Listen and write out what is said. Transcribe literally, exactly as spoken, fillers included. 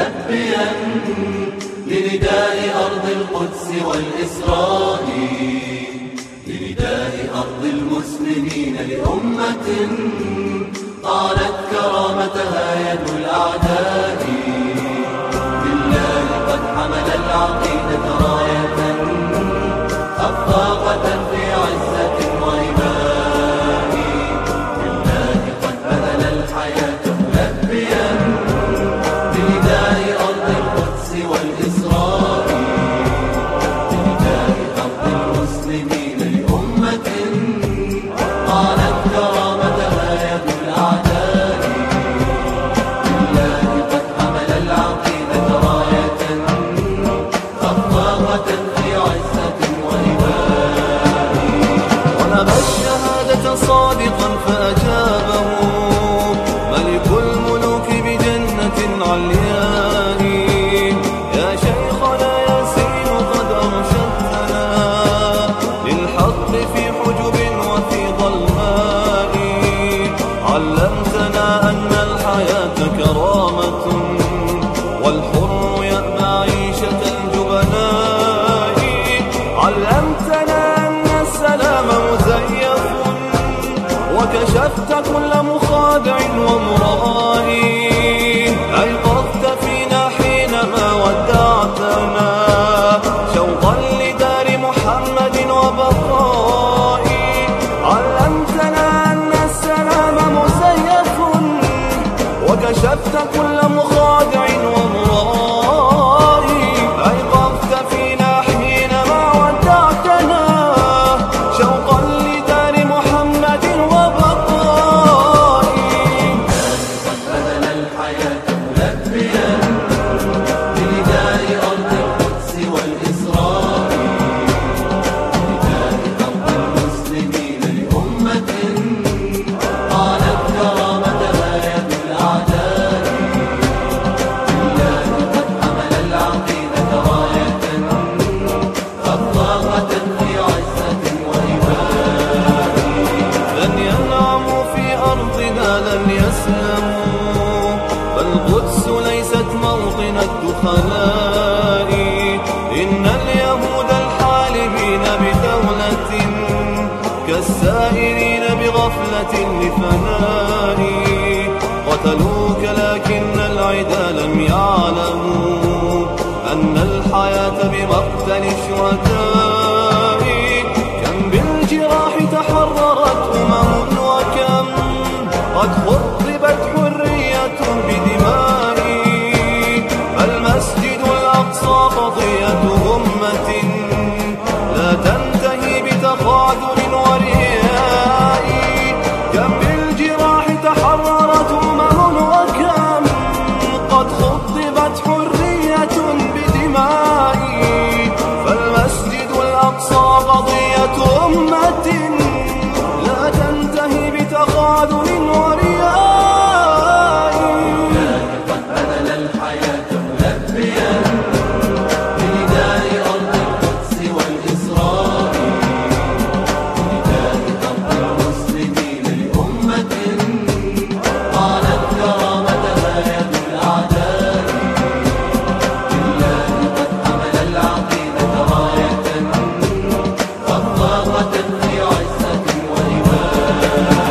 ملبيا لنداء أرض القدس والإسراء، لنداء أرض المسلمين لأمة طالت كرامتها يد الأعداء. بالله قد حمل العقيدة راية خفاقة في عزة وإباء، بالله قد بذل الحياة ملبيا لنداء أرض القدس والإسراء، لنداء أرض المسلمين لأمة طالت كرامتها يد الأعداء. بالله قد حمل العقيدة راية خفاقة في عزة وإباء. طلب الشهادة صادقا فأجابه ملك الملوك بجنة علياء. يا شيخنا ياسين قد أرشدتنا للحق في حجب وفي ظلماء، علمتنا أن الحياة كرامة والحر يأبى عيشة الجبناء، علمتنا أن السلام مزيف وكشفت كل مخادع ومرائي، أيقظت فينا حينما ودعتنا شوقا لدار محمد وبقائي، علمتنا أن السلام مزيف وكشفت كل مخادع ومرائي، أيقظت فينا حينما ودعتنا شوقا لدار محمد وبقائي. قد بذل الحياة ملبيا لنداء أرض القدس والإسراء، لنداء أرض المسلمين لأمة طالت كرامتها يد الأعداء. بالله قد حمل العقيدة راية خفاقة في عزة وإباء. لن ينعموا في أرضنا لن يسلموا، فالقدس ليست موطن الدخلاء، إن اليهود الحالمين بدولة كالسائرين بغفلة لفناء، قتلوك لكن العدا لم يعلموا أن الحياة بمقتل الشهداء. كم بالجراح تحررت أمم وكم قد خربت حرية بدمائي، فالمسجد الأقصى قضية أمة لا تنتهي بتخاذل ورياء. كم بالجراح تحررت أمم وكم قد خضبت حرية بدمائي، فالمسجد الأقصى قضية أمة لا تنتهي بتخاذل ورياء. قد بذل الحياة ملبيا لنداء أرض القدس والإسراء، لنداء أرض المسلمين لأمة طالت كرامتها يد الأعداء. بالله قد حمل العقيدة راية خفاقة في عزة وإباء.